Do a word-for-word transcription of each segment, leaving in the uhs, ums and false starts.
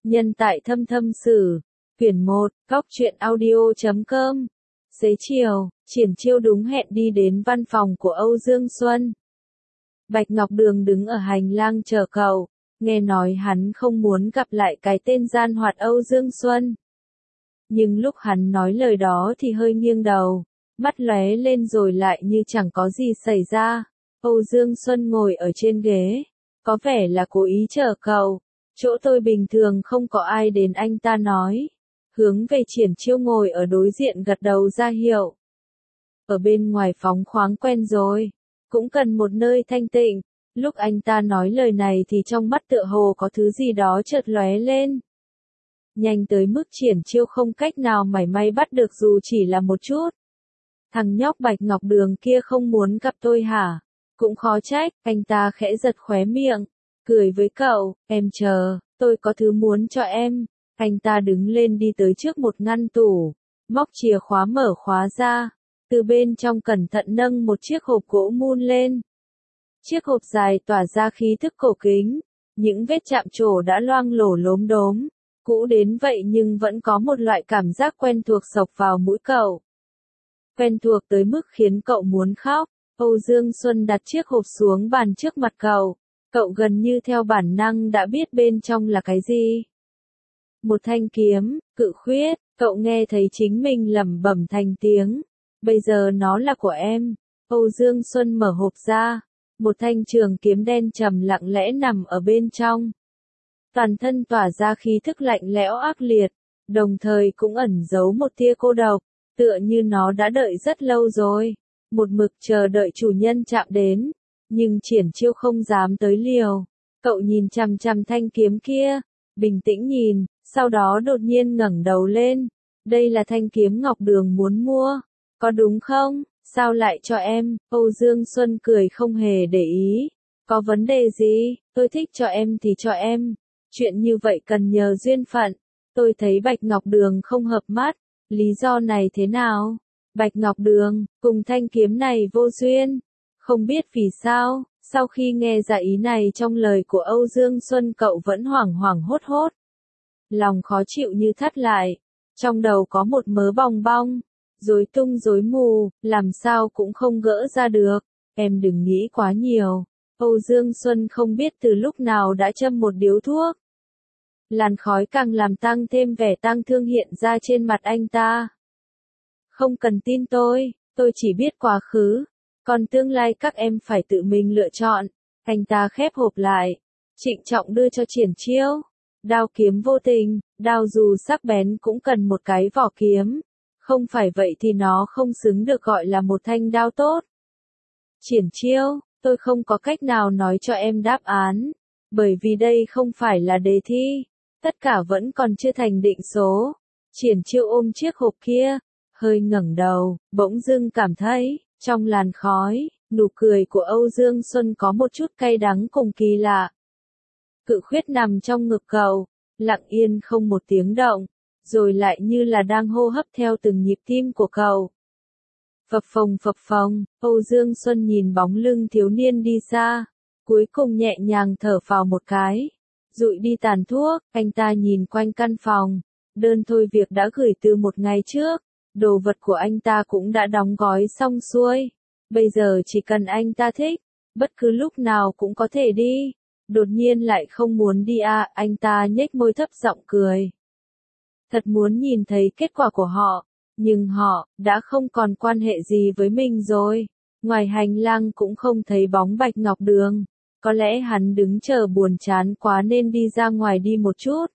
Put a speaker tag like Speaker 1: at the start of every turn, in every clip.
Speaker 1: Nhân tại thâm thâm sử. Quyển một, góc truyện audio chấm com. Xế chiều, Triển Chiêu đúng hẹn đi đến văn phòng của Âu Dương Xuân. Bạch Ngọc Đường đứng ở hành lang chờ cậu, nghe nói hắn không muốn gặp lại cái tên gian hoạt Âu Dương Xuân. Nhưng lúc hắn nói lời đó thì hơi nghiêng đầu, mắt lóe lên rồi lại như chẳng có gì xảy ra. Âu Dương Xuân ngồi ở trên ghế, có vẻ là cố ý chờ cậu. Chỗ tôi bình thường không có ai đến, anh ta nói. Hướng về Triển Chiêu ngồi ở đối diện gật đầu ra hiệu. Ở bên ngoài phóng khoáng quen rồi, cũng cần một nơi thanh tịnh. Lúc anh ta nói lời này thì trong mắt tựa hồ có thứ gì đó chợt lóe lên. Nhanh tới mức Triển Chiêu không cách nào mảy may bắt được dù chỉ là một chút. Thằng nhóc Bạch Ngọc Đường kia không muốn gặp tôi hả? Cũng khó trách, anh ta khẽ giật khóe miệng, cười với cậu, em chờ, tôi có thứ muốn cho em. Anh ta đứng lên đi tới trước một ngăn tủ, móc chìa khóa mở khóa ra, từ bên trong cẩn thận nâng một chiếc hộp gỗ mun lên. Chiếc hộp dài tỏa ra khí thức cổ kính, những vết chạm trổ đã loang lổ lốm đốm, cũ đến vậy nhưng vẫn có một loại cảm giác quen thuộc xộc vào mũi cậu. Quen thuộc tới mức khiến cậu muốn khóc. Âu Dương Xuân đặt chiếc hộp xuống bàn trước mặt cậu, cậu gần như theo bản năng đã biết bên trong là cái gì. Một thanh kiếm, cự khuyết, cậu nghe thấy chính mình lẩm bẩm thành tiếng. Bây giờ nó là của em. Âu Dương Xuân mở hộp ra, một thanh trường kiếm đen trầm lặng lẽ nằm ở bên trong. Toàn thân tỏa ra khí thức lạnh lẽo ác liệt, đồng thời cũng ẩn giấu một tia cô độc, tựa như nó đã đợi rất lâu rồi. Một mực chờ đợi chủ nhân chạm đến, nhưng Triển Chiêu không dám tới liều. Cậu nhìn chằm chằm thanh kiếm kia, bình tĩnh nhìn, sau đó đột nhiên ngẩng đầu lên. Đây là thanh kiếm Ngọc Đường muốn mua, có đúng không? Sao lại cho em? Âu Dương Xuân cười không hề để ý. Có vấn đề gì? Tôi thích cho em thì cho em. Chuyện như vậy cần nhờ duyên phận. Tôi thấy Bạch Ngọc Đường không hợp mắt. Lý do này thế nào? Bạch Ngọc Đường, cùng thanh kiếm này vô duyên. Không biết vì sao, sau khi nghe ra ý này trong lời của Âu Dương Xuân cậu vẫn hoảng hoảng hốt hốt. Lòng khó chịu như thắt lại. Trong đầu có một mớ bòng bong, rối tung rối mù, làm sao cũng không gỡ ra được. Em đừng nghĩ quá nhiều. Âu Dương Xuân không biết từ lúc nào đã châm một điếu thuốc. Làn khói càng làm tăng thêm vẻ tang thương hiện ra trên mặt anh ta. Không cần tin tôi, tôi chỉ biết quá khứ, còn tương lai các em phải tự mình lựa chọn. Anh ta khép hộp lại, trịnh trọng đưa cho Triển Chiêu. Đao kiếm vô tình, đao dù sắc bén cũng cần một cái vỏ kiếm. Không phải vậy thì nó không xứng được gọi là một thanh đao tốt. Triển Chiêu, tôi không có cách nào nói cho em đáp án, bởi vì đây không phải là đề thi. Tất cả vẫn còn chưa thành định số. Triển Chiêu ôm chiếc hộp kia, hơi ngẩng đầu, bỗng dưng cảm thấy, trong làn khói, nụ cười của Âu Dương Xuân có một chút cay đắng cùng kỳ lạ. Cự khuyết nằm trong ngực cậu, lặng yên không một tiếng động, rồi lại như là đang hô hấp theo từng nhịp tim của cậu. Phập phồng phập phồng, Âu Dương Xuân nhìn bóng lưng thiếu niên đi xa, cuối cùng nhẹ nhàng thở phào một cái, dụi đi tàn thuốc. Anh ta nhìn quanh căn phòng, đơn thôi việc đã gửi từ một ngày trước. Đồ vật của anh ta cũng đã đóng gói xong xuôi. Bây giờ chỉ cần anh ta thích, bất cứ lúc nào cũng có thể đi. Đột nhiên lại không muốn đi à, anh ta nhếch môi thấp giọng cười. Thật muốn nhìn thấy kết quả của họ, nhưng họ đã không còn quan hệ gì với mình rồi. Ngoài hành lang cũng không thấy bóng Bạch Ngọc Đường. Có lẽ hắn đứng chờ buồn chán quá nên đi ra ngoài đi một chút.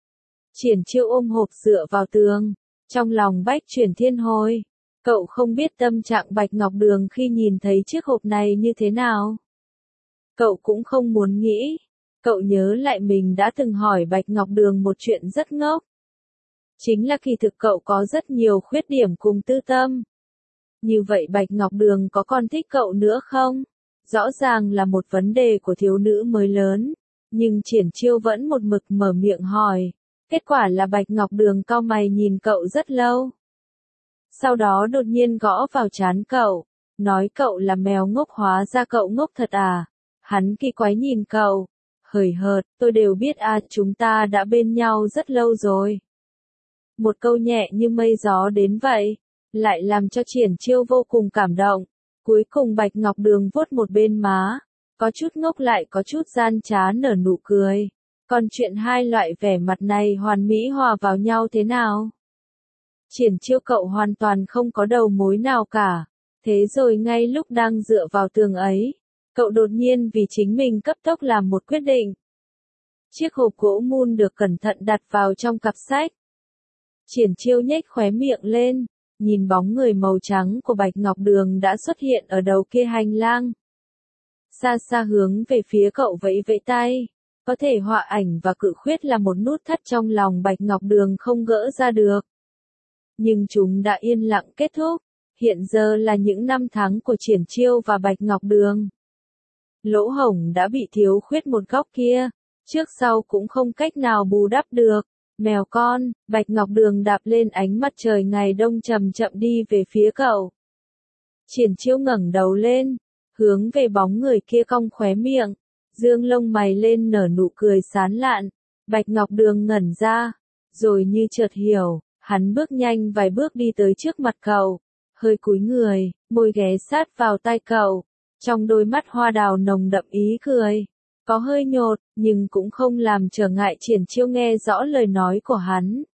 Speaker 1: Triển Chiêu ôm hộp dựa vào tường. Trong lòng bách chuyển thiên hồi, cậu không biết tâm trạng Bạch Ngọc Đường khi nhìn thấy chiếc hộp này như thế nào. Cậu cũng không muốn nghĩ, cậu nhớ lại mình đã từng hỏi Bạch Ngọc Đường một chuyện rất ngốc. Chính là kỳ thực cậu có rất nhiều khuyết điểm cùng tư tâm. Như vậy Bạch Ngọc Đường có còn thích cậu nữa không? Rõ ràng là một vấn đề của thiếu nữ mới lớn, nhưng Triển Chiêu vẫn một mực mở miệng hỏi. Kết quả là Bạch Ngọc Đường cau mày nhìn cậu rất lâu. Sau đó đột nhiên gõ vào trán cậu, nói cậu là mèo ngốc, hóa ra cậu ngốc thật à. Hắn kỳ quái nhìn cậu, hời hợt, tôi đều biết à, chúng ta đã bên nhau rất lâu rồi. Một câu nhẹ như mây gió đến vậy, lại làm cho Triển Chiêu vô cùng cảm động. Cuối cùng Bạch Ngọc Đường vuốt một bên má, có chút ngốc lại có chút gian trá nở nụ cười. Còn chuyện hai loại vẻ mặt này hoàn mỹ hòa vào nhau thế nào? Triển Chiêu cậu hoàn toàn không có đầu mối nào cả. Thế rồi ngay lúc đang dựa vào tường ấy, cậu đột nhiên vì chính mình cấp tốc làm một quyết định. Chiếc hộp gỗ mun được cẩn thận đặt vào trong cặp sách. Triển Chiêu nhếch khóe miệng lên, nhìn bóng người màu trắng của Bạch Ngọc Đường đã xuất hiện ở đầu kia hành lang. Xa xa hướng về phía cậu vẫy vẫy tay, có thể họa ảnh và cự khuyết là một nút thắt trong lòng Bạch Ngọc Đường không gỡ ra được. Nhưng chúng đã yên lặng kết thúc, hiện giờ là những năm tháng của Triển Chiêu và Bạch Ngọc Đường. Lỗ hổng đã bị thiếu khuyết một góc kia, trước sau cũng không cách nào bù đắp được. Mèo con, Bạch Ngọc Đường đạp lên ánh mặt trời ngày đông chậm chậm đi về phía cậu. Triển Chiêu ngẩng đầu lên, hướng về bóng người kia cong khóe miệng, dương lông mày lên nở nụ cười sán lạn. Bạch Ngọc Đường ngẩn ra, rồi như chợt hiểu, hắn bước nhanh vài bước đi tới trước mặt cậu, hơi cúi người, môi ghé sát vào tai cậu, trong đôi mắt hoa đào nồng đậm ý cười. Có hơi nhột, nhưng cũng không làm trở ngại Triển Chiêu nghe rõ lời nói của hắn.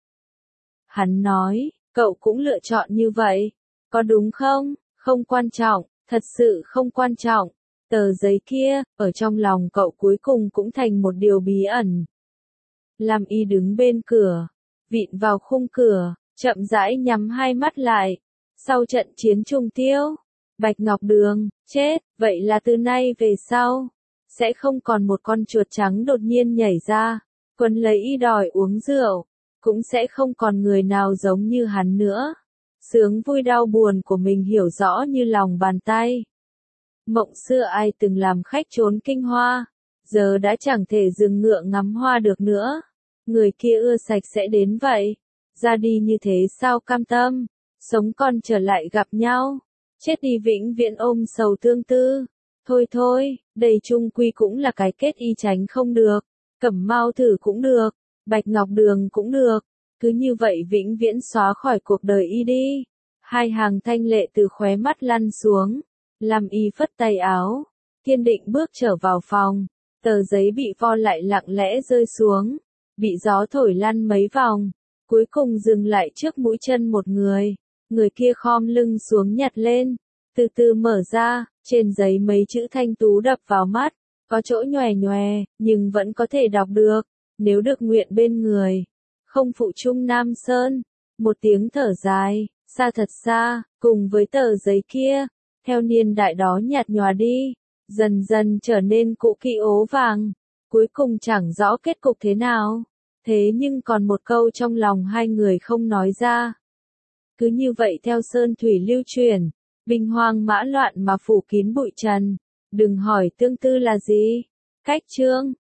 Speaker 1: Hắn nói, cậu cũng lựa chọn như vậy, có đúng không? Không quan trọng, thật sự không quan trọng. Tờ giấy kia, ở trong lòng cậu cuối cùng cũng thành một điều bí ẩn. Lam Y đứng bên cửa, vịn vào khung cửa, chậm rãi nhắm hai mắt lại. Sau trận chiến trùng tiêu, Bạch Ngọc Đường, chết, vậy là từ nay về sau, sẽ không còn một con chuột trắng đột nhiên nhảy ra, quấn lấy y đòi uống rượu, cũng sẽ không còn người nào giống như hắn nữa. Sướng vui đau buồn của mình hiểu rõ như lòng bàn tay. Mộng xưa ai từng làm khách trốn kinh hoa, giờ đã chẳng thể dừng ngựa ngắm hoa được nữa. Người kia ưa sạch sẽ đến vậy, ra đi như thế sao cam tâm, sống còn trở lại gặp nhau, chết đi vĩnh viễn ôm sầu tương tư. Thôi thôi, đây chung quy cũng là cái kết y tránh không được. Cẩm Mao thử cũng được, Bạch Ngọc Đường cũng được, cứ như vậy vĩnh viễn xóa khỏi cuộc đời y đi. Hai hàng thanh lệ từ khóe mắt lăn xuống, Lam Y phất tay áo, kiên định bước trở vào phòng. Tờ giấy bị vo lại lặng lẽ rơi xuống, bị gió thổi lăn mấy vòng, cuối cùng dừng lại trước mũi chân một người. Người kia khom lưng xuống nhặt lên, từ từ mở ra, trên giấy mấy chữ thanh tú đập vào mắt, có chỗ nhòe nhòe, nhưng vẫn có thể đọc được. Nếu được nguyện bên người, không phụ chung Nam Sơn. Một tiếng thở dài, xa thật xa, cùng với tờ giấy kia, theo niên đại đó nhạt nhòa đi, dần dần trở nên cũ kỹ ố vàng, cuối cùng chẳng rõ kết cục thế nào. Thế nhưng còn một câu trong lòng hai người không nói ra. Cứ như vậy theo sơn thủy lưu truyền, binh hoang mã loạn mà phủ kín bụi trần, đừng hỏi tương tư là gì. Cách chương